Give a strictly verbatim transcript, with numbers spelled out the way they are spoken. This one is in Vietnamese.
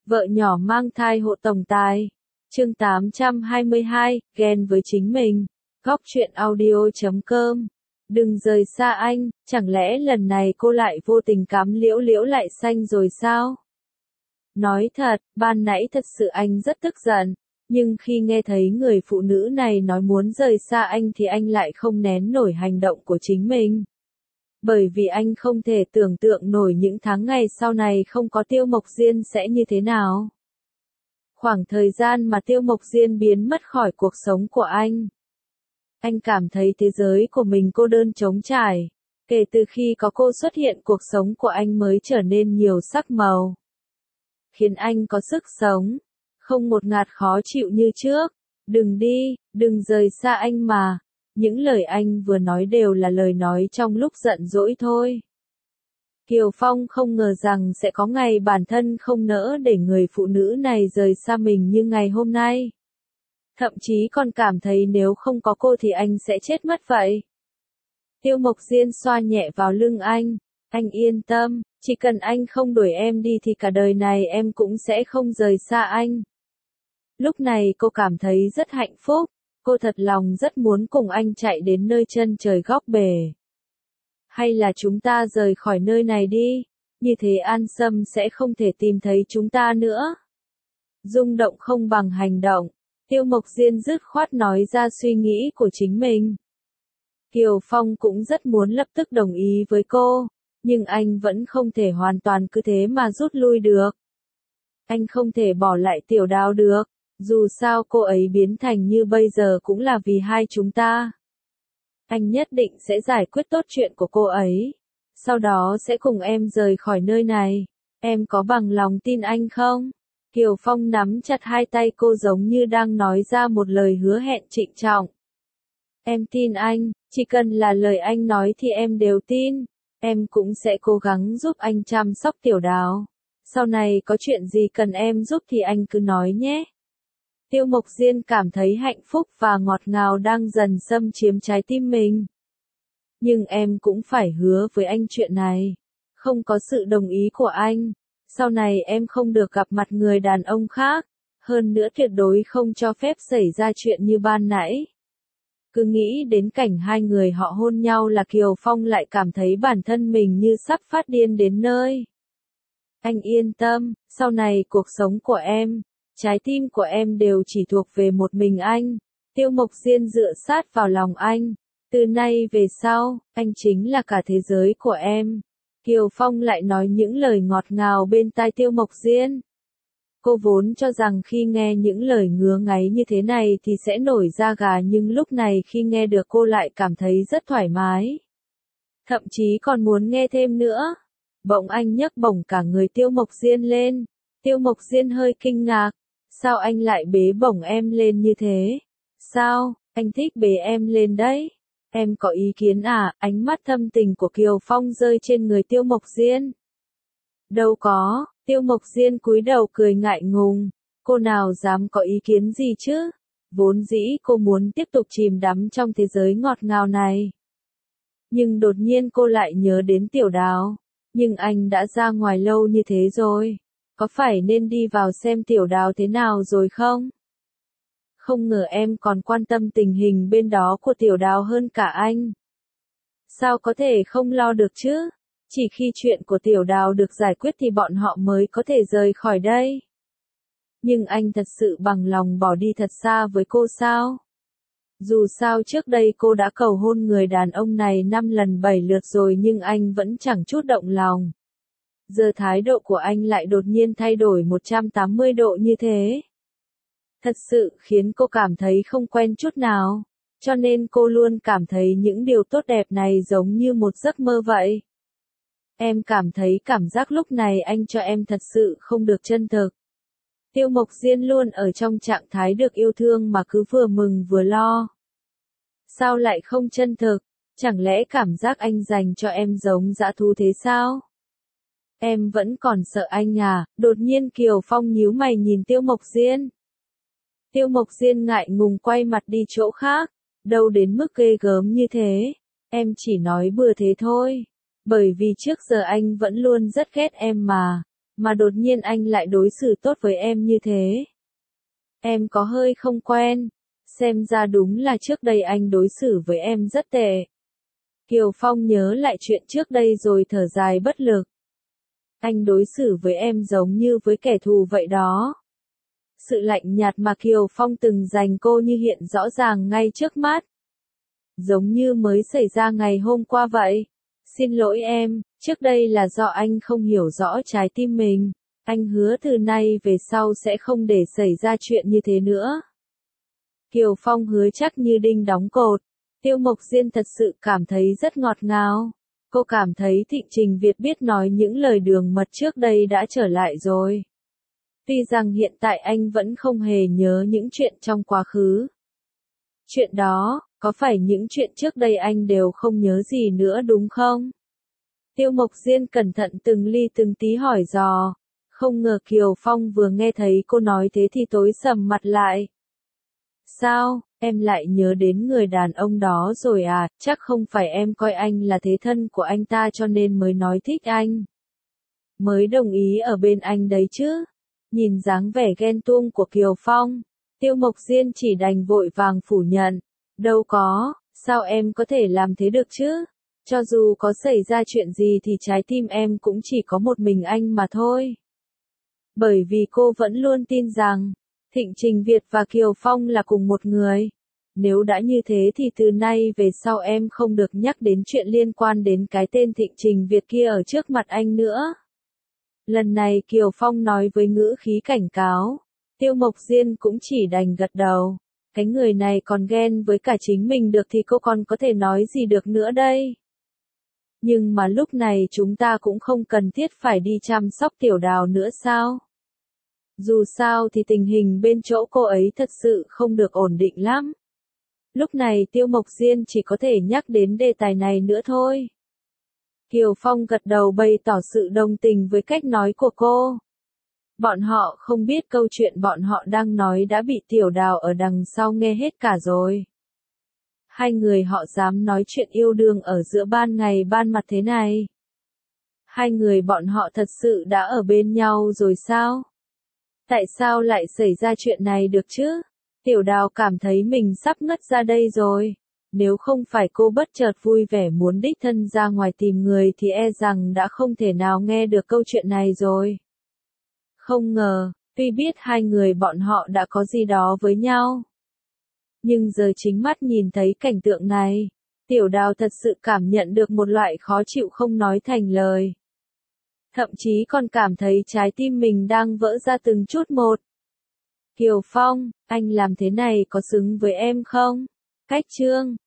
Vợ nhỏ mang thai hộ tổng tài. Chương tám trăm hai mươi hai, ghen với chính mình. Góc truyện audio chấm com. Đừng rời xa anh, chẳng lẽ lần này cô lại vô tình cắm liễu liễu lại xanh rồi sao? Nói thật, ban nãy thật sự anh rất tức giận, nhưng khi nghe thấy người phụ nữ này nói muốn rời xa anh thì anh lại không nén nổi hành động của chính mình. Bởi vì anh không thể tưởng tượng nổi những tháng ngày sau này không có Tiêu Mộc Diên sẽ như thế nào. Khoảng thời gian mà Tiêu Mộc Diên biến mất khỏi cuộc sống của anh. Anh cảm thấy thế giới của mình cô đơn trống trải. Kể từ khi có cô xuất hiện cuộc sống của anh mới trở nên nhiều sắc màu. Khiến anh có sức sống. Không ngột ngạt khó chịu như trước. Đừng đi, đừng rời xa anh mà. Những lời anh vừa nói đều là lời nói trong lúc giận dỗi thôi. Kiều Phong không ngờ rằng sẽ có ngày bản thân không nỡ để người phụ nữ này rời xa mình như ngày hôm nay. Thậm chí còn cảm thấy nếu không có cô thì anh sẽ chết mất vậy. Tiêu Mộc Diên xoa nhẹ vào lưng anh. Anh yên tâm, chỉ cần anh không đuổi em đi thì cả đời này em cũng sẽ không rời xa anh. Lúc này cô cảm thấy rất hạnh phúc. Cô thật lòng rất muốn cùng anh chạy đến nơi chân trời góc bể. Hay là chúng ta rời khỏi nơi này đi, như thế An Sâm sẽ không thể tìm thấy chúng ta nữa. Rung động không bằng hành động, Tiêu Mộc Diên dứt khoát nói ra suy nghĩ của chính mình. Kiều Phong cũng rất muốn lập tức đồng ý với cô, nhưng anh vẫn không thể hoàn toàn cứ thế mà rút lui được. Anh không thể bỏ lại Tiểu Đào được. Dù sao cô ấy biến thành như bây giờ cũng là vì hai chúng ta. Anh nhất định sẽ giải quyết tốt chuyện của cô ấy. Sau đó sẽ cùng em rời khỏi nơi này. Em có bằng lòng tin anh không? Kiều Phong nắm chặt hai tay cô giống như đang nói ra một lời hứa hẹn trịnh trọng. Em tin anh, chỉ cần là lời anh nói thì em đều tin. Em cũng sẽ cố gắng giúp anh chăm sóc Tiểu Đào. Sau này có chuyện gì cần em giúp thì anh cứ nói nhé. Tiêu Mộc Diên cảm thấy hạnh phúc và ngọt ngào đang dần xâm chiếm trái tim mình. Nhưng em cũng phải hứa với anh chuyện này. Không có sự đồng ý của anh, sau này em không được gặp mặt người đàn ông khác. Hơn nữa tuyệt đối không cho phép xảy ra chuyện như ban nãy. Cứ nghĩ đến cảnh hai người họ hôn nhau là Kiều Phong lại cảm thấy bản thân mình như sắp phát điên đến nơi. Anh yên tâm, sau này cuộc sống của em, trái tim của em đều chỉ thuộc về một mình anh. Tiêu Mộc Diên dựa sát vào lòng anh. Từ nay về sau, anh chính là cả thế giới của em. Kiều Phong lại nói những lời ngọt ngào bên tai Tiêu Mộc Diên. Cô vốn cho rằng khi nghe những lời ngứa ngáy như thế này thì sẽ nổi da gà, nhưng lúc này khi nghe được cô lại cảm thấy rất thoải mái. Thậm chí còn muốn nghe thêm nữa. Bỗng anh nhấc bổng cả người Tiêu Mộc Diên lên. Tiêu Mộc Diên hơi kinh ngạc. Sao anh lại bế bổng em lên như thế? Sao, anh thích bế em lên đấy? Em có ý kiến à? Ánh mắt thâm tình của Kiều Phong rơi trên người Tiêu Mộc Diên. Đâu có, Tiêu Mộc Diên cúi đầu cười ngại ngùng. Cô nào dám có ý kiến gì chứ? Vốn dĩ cô muốn tiếp tục chìm đắm trong thế giới ngọt ngào này. Nhưng đột nhiên cô lại nhớ đến Tiểu Đào. Nhưng anh đã ra ngoài lâu như thế rồi. Có phải nên đi vào xem Tiểu Đào thế nào rồi không? Không ngờ em còn quan tâm tình hình bên đó của Tiểu Đào hơn cả anh. Sao có thể không lo được chứ? Chỉ khi chuyện của Tiểu Đào được giải quyết thì bọn họ mới có thể rời khỏi đây. Nhưng anh thật sự bằng lòng bỏ đi thật xa với cô sao? Dù sao trước đây cô đã cầu hôn người đàn ông này năm lần bảy lượt rồi nhưng anh vẫn chẳng chút động lòng. Giờ thái độ của anh lại đột nhiên thay đổi một trăm tám mươi độ như thế. Thật sự khiến cô cảm thấy không quen chút nào. Cho nên cô luôn cảm thấy những điều tốt đẹp này giống như một giấc mơ vậy. Em cảm thấy cảm giác lúc này anh cho em thật sự không được chân thực. Tiêu Mộc Diên luôn ở trong trạng thái được yêu thương mà cứ vừa mừng vừa lo. Sao lại không chân thực? Chẳng lẽ cảm giác anh dành cho em giống dã thú thế sao? Em vẫn còn sợ anh à? Đột nhiên Kiều Phong nhíu mày nhìn Tiêu Mộc Diên. Tiêu Mộc Diên ngại ngùng quay mặt đi chỗ khác. Đâu đến mức ghê gớm như thế. Em chỉ nói bừa thế thôi. Bởi vì trước giờ anh vẫn luôn rất ghét em mà. Mà đột nhiên anh lại đối xử tốt với em như thế. Em có hơi không quen. Xem ra đúng là trước đây anh đối xử với em rất tệ. Kiều Phong nhớ lại chuyện trước đây rồi thở dài bất lực. Anh đối xử với em giống như với kẻ thù vậy đó. Sự lạnh nhạt mà Kiều Phong từng dành cô như hiện rõ ràng ngay trước mắt. Giống như mới xảy ra ngày hôm qua vậy. Xin lỗi em, trước đây là do anh không hiểu rõ trái tim mình. Anh hứa từ nay về sau sẽ không để xảy ra chuyện như thế nữa. Kiều Phong hứa chắc như đinh đóng cột. Tiêu Mộc Diên thật sự cảm thấy rất ngọt ngào. Cô cảm thấy Thịnh Trình Việt biết nói những lời đường mật trước đây đã trở lại rồi. Tuy rằng hiện tại anh vẫn không hề nhớ những chuyện trong quá khứ. Chuyện đó, có phải những chuyện trước đây anh đều không nhớ gì nữa đúng không? Tiêu Mộc Diên cẩn thận từng ly từng tí hỏi dò. Không ngờ Kiều Phong vừa nghe thấy cô nói thế thì tối sầm mặt lại. Sao, em lại nhớ đến người đàn ông đó rồi à, chắc không phải em coi anh là thế thân của anh ta cho nên mới nói thích anh. Mới đồng ý ở bên anh đấy chứ. Nhìn dáng vẻ ghen tuông của Kiều Phong, Tiêu Mộc Diên chỉ đành vội vàng phủ nhận. Đâu có, sao em có thể làm thế được chứ? Cho dù có xảy ra chuyện gì thì trái tim em cũng chỉ có một mình anh mà thôi. Bởi vì cô vẫn luôn tin rằng, Thịnh Trình Việt và Kiều Phong là cùng một người. Nếu đã như thế thì từ nay về sau em không được nhắc đến chuyện liên quan đến cái tên Thịnh Trình Việt kia ở trước mặt anh nữa. Lần này Kiều Phong nói với ngữ khí cảnh cáo. Tiêu Mộc Diên cũng chỉ đành gật đầu. Cái người này còn ghen với cả chính mình được thì cô còn có thể nói gì được nữa đây. Nhưng mà lúc này chúng ta cũng không cần thiết phải đi chăm sóc Tiểu Đào nữa sao? Dù sao thì tình hình bên chỗ cô ấy thật sự không được ổn định lắm. Lúc này Tiêu Mộc Diên chỉ có thể nhắc đến đề tài này nữa thôi. Kiều Phong gật đầu bày tỏ sự đồng tình với cách nói của cô. Bọn họ không biết câu chuyện bọn họ đang nói đã bị Tiểu Đào ở đằng sau nghe hết cả rồi. Hai người họ dám nói chuyện yêu đương ở giữa ban ngày ban mặt thế này. Hai người bọn họ thật sự đã ở bên nhau rồi sao? Tại sao lại xảy ra chuyện này được chứ? Tiểu Đào cảm thấy mình sắp ngất ra đây rồi. Nếu không phải cô bất chợt vui vẻ muốn đích thân ra ngoài tìm người thì e rằng đã không thể nào nghe được câu chuyện này rồi. Không ngờ, tuy biết hai người bọn họ đã có gì đó với nhau. Nhưng giờ chính mắt nhìn thấy cảnh tượng này, Tiểu Đào thật sự cảm nhận được một loại khó chịu không nói thành lời. Thậm chí còn cảm thấy trái tim mình đang vỡ ra từng chút một. Kiều Phong, anh làm thế này có xứng với em không? Cách chương